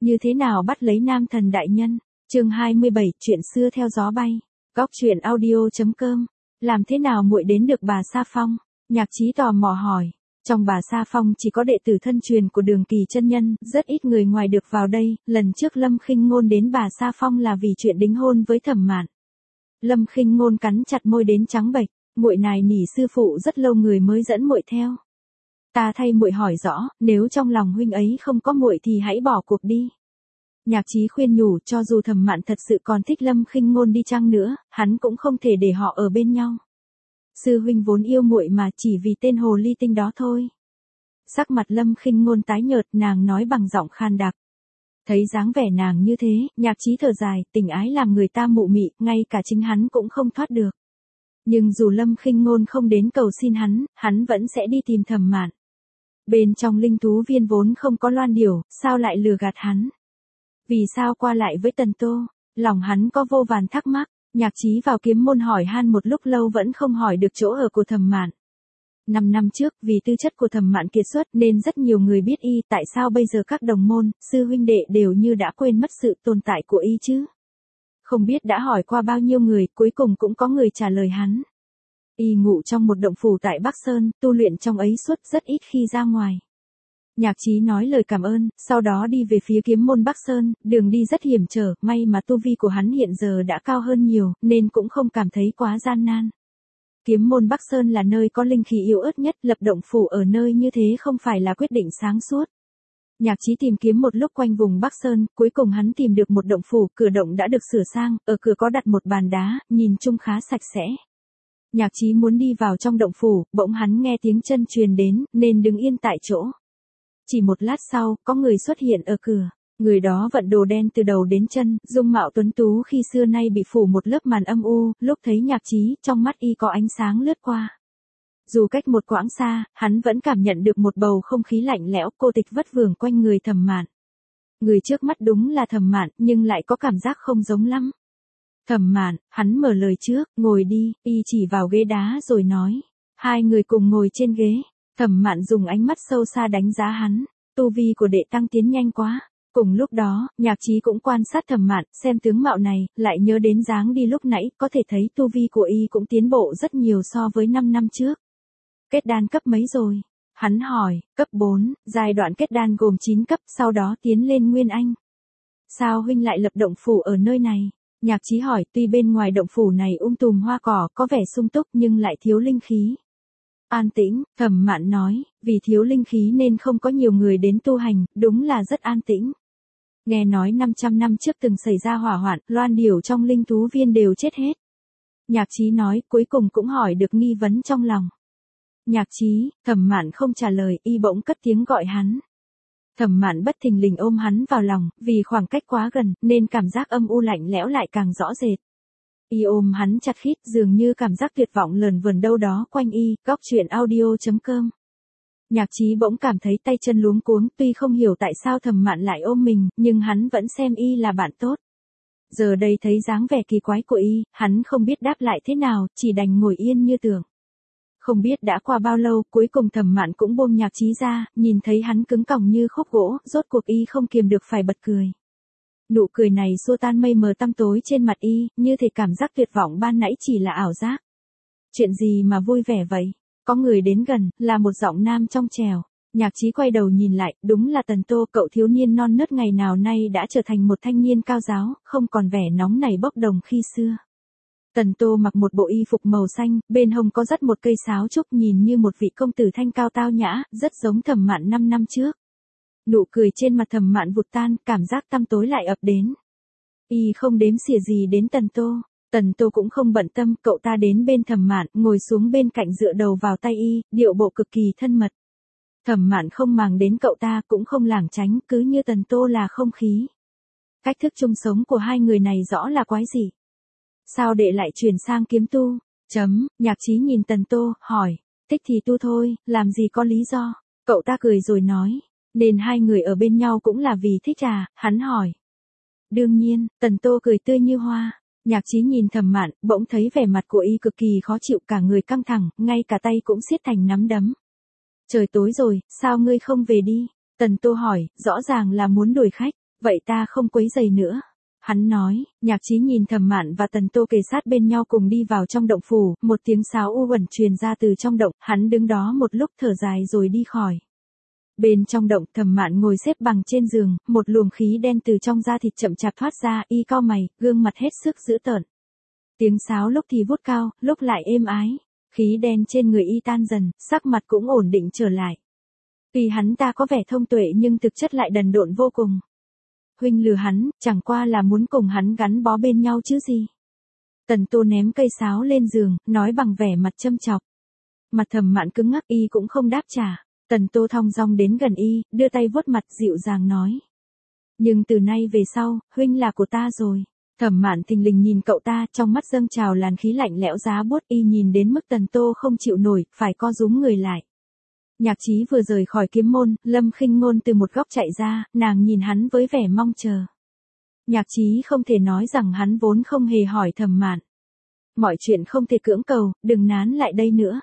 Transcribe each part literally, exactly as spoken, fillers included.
Như thế nào bắt lấy nam thần đại nhân? Chương hai mươi bảy, chuyện xưa theo gió bay. Góc truyện audio.com. Làm thế nào muội đến được Bà Sa Phong? Nhạc Chí tò mò hỏi. Trong Bà Sa Phong chỉ có đệ tử thân truyền của Đường Kỳ chân nhân, rất ít người ngoài được vào đây. Lần trước Lâm Khinh Ngôn đến Bà Sa Phong là vì chuyện đính hôn với Thẩm Mạn. Lâm Khinh Ngôn cắn chặt môi đến trắng bệch, muội nài nỉ sư phụ rất lâu người mới dẫn muội theo. Ta thay muội hỏi rõ, nếu trong lòng huynh ấy không có muội thì hãy bỏ cuộc đi. Nhạc Chí khuyên nhủ, cho dù Thẩm Mạn thật sự còn thích Lâm Khinh Ngôn đi chăng nữa, hắn cũng không thể để họ ở bên nhau. Sư huynh vốn yêu muội mà, chỉ vì tên hồ ly tinh đó thôi. Sắc mặt Lâm Khinh Ngôn tái nhợt, nàng nói bằng giọng khan đặc. Thấy dáng vẻ nàng như thế, Nhạc Chí thở dài, tình ái làm người ta mụ mị, ngay cả chính hắn cũng không thoát được. Nhưng dù Lâm Khinh Ngôn không đến cầu xin hắn, hắn vẫn sẽ đi tìm Thẩm Mạn. Bên trong linh thú viên vốn không có loan điểu, sao lại lừa gạt hắn? Vì sao qua lại với Tần Tô? Lòng hắn có vô vàn thắc mắc. Nhạc Chí vào kiếm môn hỏi han một lúc lâu vẫn không hỏi được chỗ ở của Thẩm Mạn. Năm năm trước, vì tư chất của Thẩm Mạn kiệt xuất nên rất nhiều người biết y, tại sao bây giờ các đồng môn, sư huynh đệ đều như đã quên mất sự tồn tại của y chứ? Không biết đã hỏi qua bao nhiêu người, cuối cùng cũng có người trả lời hắn. Y ngụ trong một động phủ tại Bắc Sơn, tu luyện trong ấy suốt, rất ít khi ra ngoài. Nhạc Chí nói lời cảm ơn, sau đó đi về phía kiếm môn Bắc Sơn, đường đi rất hiểm trở, may mà tu vi của hắn hiện giờ đã cao hơn nhiều, nên cũng không cảm thấy quá gian nan. Kiếm môn Bắc Sơn là nơi có linh khí yếu ớt nhất, lập động phủ ở nơi như thế không phải là quyết định sáng suốt. Nhạc Chí tìm kiếm một lúc quanh vùng Bắc Sơn, cuối cùng hắn tìm được một động phủ, cửa động đã được sửa sang, ở cửa có đặt một bàn đá, nhìn chung khá sạch sẽ. Nhạc Chí muốn đi vào trong động phủ, bỗng hắn nghe tiếng chân truyền đến, nên đứng yên tại chỗ. Chỉ một lát sau, có người xuất hiện ở cửa. Người đó vận đồ đen từ đầu đến chân, dung mạo tuấn tú khi xưa nay bị phủ một lớp màn âm u, lúc thấy Nhạc Chí, trong mắt y có ánh sáng lướt qua. Dù cách một quãng xa, hắn vẫn cảm nhận được một bầu không khí lạnh lẽo, cô tịch vất vưởng quanh người Thẩm Mạn. Người trước mắt đúng là Thẩm Mạn, nhưng lại có cảm giác không giống lắm. Thẩm Mạn, hắn mở lời trước, ngồi đi, y chỉ vào ghế đá rồi nói. Hai người cùng ngồi trên ghế. Thẩm Mạn dùng ánh mắt sâu xa đánh giá hắn, tu vi của đệ tăng tiến nhanh quá. Cùng lúc đó, Nhạc Chí cũng quan sát Thẩm Mạn, xem tướng mạo này, lại nhớ đến dáng đi lúc nãy, có thể thấy tu vi của y cũng tiến bộ rất nhiều so với năm năm trước. Kết đan cấp mấy rồi? Hắn hỏi, cấp bốn, giai đoạn kết đan gồm chín cấp, sau đó tiến lên Nguyên Anh. Sao huynh lại lập động phủ ở nơi này? Nhạc Chí hỏi, tuy bên ngoài động phủ này um tùm hoa cỏ, có vẻ sung túc nhưng lại thiếu linh khí. An tĩnh, Thẩm Mạn nói, vì thiếu linh khí nên không có nhiều người đến tu hành, đúng là rất an tĩnh. Nghe nói năm trăm năm trước từng xảy ra hỏa hoạn, loan điểu trong linh thú viên đều chết hết. Nhạc Chí nói, cuối cùng cũng hỏi được nghi vấn trong lòng. Nhạc Chí, Thẩm Mạn không trả lời, y bỗng cất tiếng gọi hắn. Thẩm Mạn bất thình lình ôm hắn vào lòng, vì khoảng cách quá gần, nên cảm giác âm u lạnh lẽo lại càng rõ rệt. Y ôm hắn chặt khít, dường như cảm giác tuyệt vọng lờn vờn đâu đó quanh y. Góc truyện audio.com. Nhạc Chí bỗng cảm thấy tay chân luống cuống, tuy không hiểu tại sao Thẩm Mạn lại ôm mình, nhưng hắn vẫn xem y là bạn tốt. Giờ đây thấy dáng vẻ kỳ quái của y, hắn không biết đáp lại thế nào, chỉ đành ngồi yên như tưởng. Không biết đã qua bao lâu, cuối cùng Thẩm Mạn cũng buông Nhạc Chí ra, nhìn thấy hắn cứng còng như khúc gỗ, rốt cuộc y không kiềm được phải bật cười. Nụ cười này xua tan mây mờ tăm tối trên mặt y, như thể cảm giác tuyệt vọng ban nãy chỉ là ảo giác. Chuyện gì mà vui vẻ vậy? Có người đến gần, là một giọng nam trong trẻo. Nhạc Chí quay đầu nhìn lại, đúng là Tần Tô, cậu thiếu niên non nớt ngày nào nay đã trở thành một thanh niên cao giáo, không còn vẻ nóng nảy bốc đồng khi xưa. Tần Tô mặc một bộ y phục màu xanh, bên hông có dắt một cây sáo trúc, nhìn như một vị công tử thanh cao tao nhã, rất giống Thẩm Mạn năm năm trước. Nụ cười trên mặt Thẩm Mạn vụt tan, cảm giác tăm tối lại ập đến. Y không đếm xỉa gì đến Tần Tô. Tần Tô cũng không bận tâm, cậu ta đến bên Thẩm Mạn, ngồi xuống bên cạnh dựa đầu vào tay y, điệu bộ cực kỳ thân mật. Thẩm Mạn không màng đến cậu ta, cũng không lảng tránh, cứ như Tần Tô là không khí. Cách thức chung sống của hai người này rõ là quái dị. Sao đệ lại chuyển sang kiếm tu? Chấm, Nhạc Chí nhìn Tần Tô, hỏi, thích thì tu thôi, làm gì có lý do. Cậu ta cười rồi nói, nên hai người ở bên nhau cũng là vì thích à, hắn hỏi. Đương nhiên, Tần Tô cười tươi như hoa. Nhạc Chí nhìn Thẩm Mạn, bỗng thấy vẻ mặt của y cực kỳ khó chịu, cả người căng thẳng, ngay cả tay cũng siết thành nắm đấm. Trời tối rồi, sao ngươi không về đi? Tần Tô hỏi, rõ ràng là muốn đuổi khách. Vậy ta không quấy rầy nữa. Hắn nói, Nhạc Chí nhìn Thẩm Mạn và Tần Tô kề sát bên nhau cùng đi vào trong động phủ, một tiếng sáo u uẩn truyền ra từ trong động, hắn đứng đó một lúc thở dài rồi đi khỏi. Bên trong động, Thẩm Mạn ngồi xếp bằng trên giường, một luồng khí đen từ trong da thịt chậm chạp thoát ra, y cau mày, gương mặt hết sức dữ tợn. Tiếng sáo lúc thì vút cao, lúc lại êm ái, khí đen trên người y tan dần, sắc mặt cũng ổn định trở lại. Vì hắn ta có vẻ thông tuệ nhưng thực chất lại đần độn vô cùng. Huynh lừa hắn, chẳng qua là muốn cùng hắn gắn bó bên nhau chứ gì. Tần Tô ném cây sáo lên giường, nói bằng vẻ mặt châm chọc. Mặt Thẩm Mạn cứng ngắc, y cũng không đáp trả. Tần Tô thong dong đến gần y, đưa tay vuốt mặt dịu dàng nói. Nhưng từ nay về sau, huynh là của ta rồi. Thẩm Mạn thình lình nhìn cậu ta, trong mắt dâng trào làn khí lạnh lẽo giá buốt, y nhìn đến mức Tần Tô không chịu nổi, phải co rúm người lại. Nhạc Chí vừa rời khỏi kiếm môn, Lâm Khinh Ngôn từ một góc chạy ra, nàng nhìn hắn với vẻ mong chờ. Nhạc Chí không thể nói rằng hắn vốn không hề hỏi Thẩm Mạn. Mọi chuyện không thể cưỡng cầu, đừng nán lại đây nữa.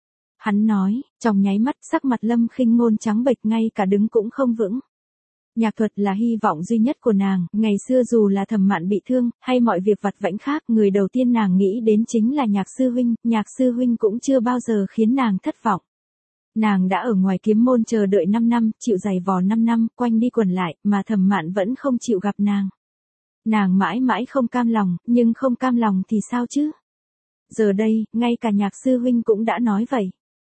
Hắn nói, trong nháy mắt sắc mặt Lâm Khinh Ngôn trắng bệch, ngay cả đứng cũng không vững. Nhạc thuật là hy vọng duy nhất của nàng, ngày xưa dù là Thẩm Mạn bị thương, hay mọi việc vặt vãnh khác, người đầu tiên nàng nghĩ đến chính là Nhạc sư huynh, Nhạc sư huynh cũng chưa bao giờ khiến nàng thất vọng. Nàng đã ở ngoài kiếm môn chờ đợi năm năm, chịu giày vò năm năm, quanh đi quẩn lại, mà Thẩm Mạn vẫn không chịu gặp nàng. Nàng mãi mãi không cam lòng, nhưng không cam lòng thì sao chứ? Giờ đây, ngay cả Nhạc sư huynh cũng đã nói vậy.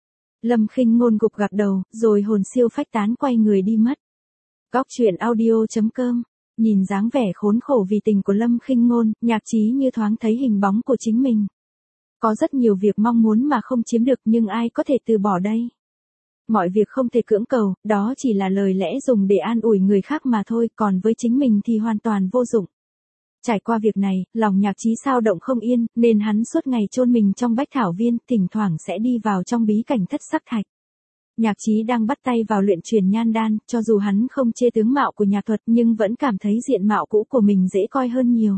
Lâm Khinh Ngôn gục gật đầu, rồi hồn siêu phách tán quay người đi mất. Góc truyện audio chấm com. Nhìn dáng vẻ khốn khổ vì tình của Lâm Khinh Ngôn, Nhạc Chí như thoáng thấy hình bóng của chính mình. Có rất nhiều việc mong muốn mà không chiếm được, nhưng ai có thể từ bỏ đây? Mọi việc không thể cưỡng cầu, đó chỉ là lời lẽ dùng để an ủi người khác mà thôi, còn với chính mình thì hoàn toàn vô dụng. Trải qua việc này, lòng Nhạc Chí sao động không yên, nên hắn suốt ngày chôn mình trong bách thảo viên, thỉnh thoảng sẽ đi vào trong bí cảnh thất sắc thạch. Nhạc Chí đang bắt tay vào luyện truyền nhan đan, cho dù hắn không chê tướng mạo của Nhạc Thuật nhưng vẫn cảm thấy diện mạo cũ của mình dễ coi hơn nhiều.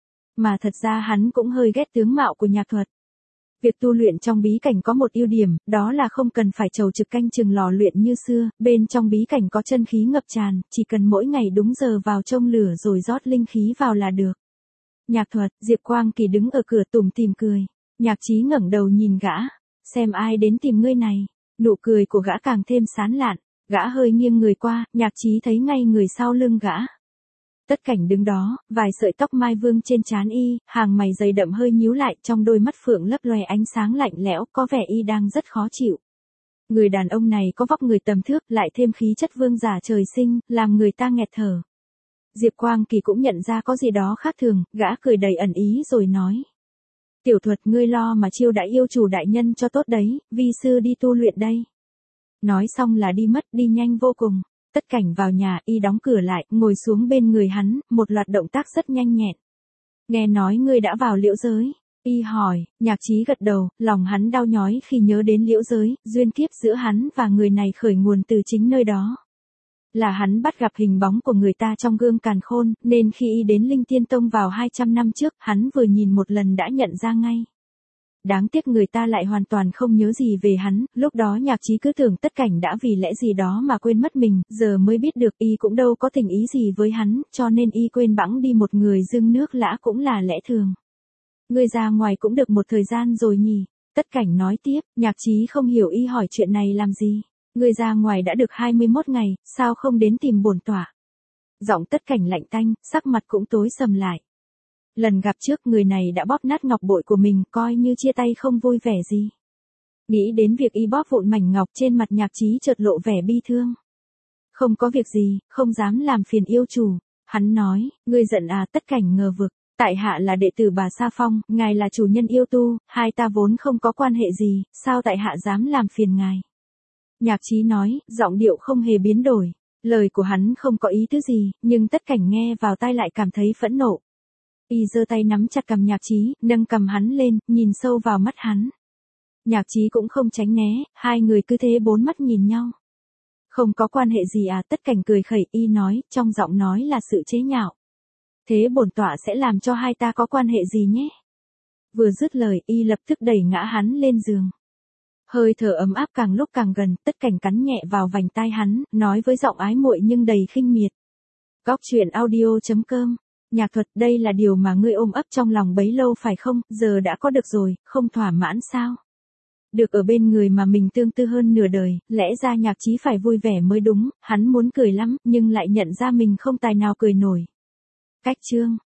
Mà thật ra hắn cũng hơi ghét tướng mạo của Nhạc Thuật. Việc tu luyện trong bí cảnh có một ưu điểm, đó là không cần phải chầu trực canh chừng lò luyện như xưa, bên trong bí cảnh có chân khí ngập tràn, chỉ cần mỗi ngày đúng giờ vào chông lửa rồi rót linh khí vào là được. Nhạc Thuật, Diệp Quang Kỳ đứng ở cửa tủm tỉm cười. Nhạc Chí ngẩng đầu nhìn gã, xem ai đến tìm ngươi này. Nụ cười của gã càng thêm sán lạn, gã hơi nghiêng người qua, Nhạc Chí thấy ngay người sau lưng gã. Tất Cảnh đứng đó, vài sợi tóc mai vương trên trán y, hàng mày dày đậm hơi nhíu lại, trong đôi mắt phượng lấp loè ánh sáng lạnh lẽo, có vẻ y đang rất khó chịu. Người đàn ông này có vóc người tầm thước, lại thêm khí chất vương giả trời sinh, làm người ta nghẹt thở. Diệp Quang Kỳ cũng nhận ra có gì đó khác thường, gã cười đầy ẩn ý rồi nói. Tiểu Thuật, ngươi lo mà chiêu đãi yêu chủ đại nhân cho tốt đấy, vi sư đi tu luyện đây. Nói xong là đi mất, đi nhanh vô cùng. Tất Cảnh vào nhà, y đóng cửa lại, ngồi xuống bên người hắn, một loạt động tác rất nhanh nhẹn. Nghe nói ngươi đã vào liễu giới. Y hỏi, Nhạc Chí gật đầu, lòng hắn đau nhói khi nhớ đến liễu giới, duyên kiếp giữa hắn và người này khởi nguồn từ chính nơi đó. Là hắn bắt gặp hình bóng của người ta trong gương càn khôn, nên khi y đến Linh Tiên Tông vào hai trăm năm trước, hắn vừa nhìn một lần đã nhận ra ngay. Đáng tiếc người ta lại hoàn toàn không nhớ gì về hắn, lúc đó Nhạc Chí cứ tưởng Tất Cảnh đã vì lẽ gì đó mà quên mất mình, giờ mới biết được y cũng đâu có tình ý gì với hắn, cho nên y quên bẵng đi một người dưng nước lã cũng là lẽ thường. Ngươi ra ngoài cũng được một thời gian rồi nhỉ? Tất Cảnh nói tiếp, Nhạc Chí không hiểu y hỏi chuyện này làm gì. Ngươi ra ngoài đã được hai mươi mốt ngày, sao không đến tìm bổn tọa? Giọng Tất Cảnh lạnh tanh, sắc mặt cũng tối sầm lại. Lần gặp trước người này đã bóp nát ngọc bội của mình, coi như chia tay không vui vẻ gì. Nghĩ đến việc y bóp vụn mảnh ngọc, trên mặt Nhạc Chí chợt lộ vẻ bi thương. Không có việc gì, không dám làm phiền yêu chủ. Hắn nói, ngươi giận à? Tất Cảnh ngờ vực. Tại hạ là đệ tử bà Sa Phong, ngài là chủ nhân yêu tu, hai ta vốn không có quan hệ gì, sao tại hạ dám làm phiền ngài? Nhạc Chí nói, giọng điệu không hề biến đổi. Lời của hắn không có ý tứ gì, nhưng Tất Cảnh nghe vào tai lại cảm thấy phẫn nộ. Y giơ tay nắm chặt cằm Nhạc Chí, nâng cằm hắn lên, nhìn sâu vào mắt hắn. Nhạc Chí cũng không tránh né, hai người cứ thế bốn mắt nhìn nhau. Không có quan hệ gì à? Tất Cảnh cười khẩy, y nói, trong giọng nói là sự chế nhạo. Thế bổn tọa sẽ làm cho hai ta có quan hệ gì nhé? Vừa dứt lời, y lập tức đẩy ngã hắn lên giường. Hơi thở ấm áp càng lúc càng gần, Tất Cảnh cắn nhẹ vào vành tai hắn, nói với giọng ái muội nhưng đầy khinh miệt. Góc truyện audio.com. Nhạc Thuật, đây là điều mà ngươi ôm ấp trong lòng bấy lâu phải không, giờ đã có được rồi, không thỏa mãn sao? Được ở bên người mà mình tương tư hơn nửa đời, lẽ ra Nhạc Chí phải vui vẻ mới đúng, hắn muốn cười lắm, nhưng lại nhận ra mình không tài nào cười nổi. Cách chương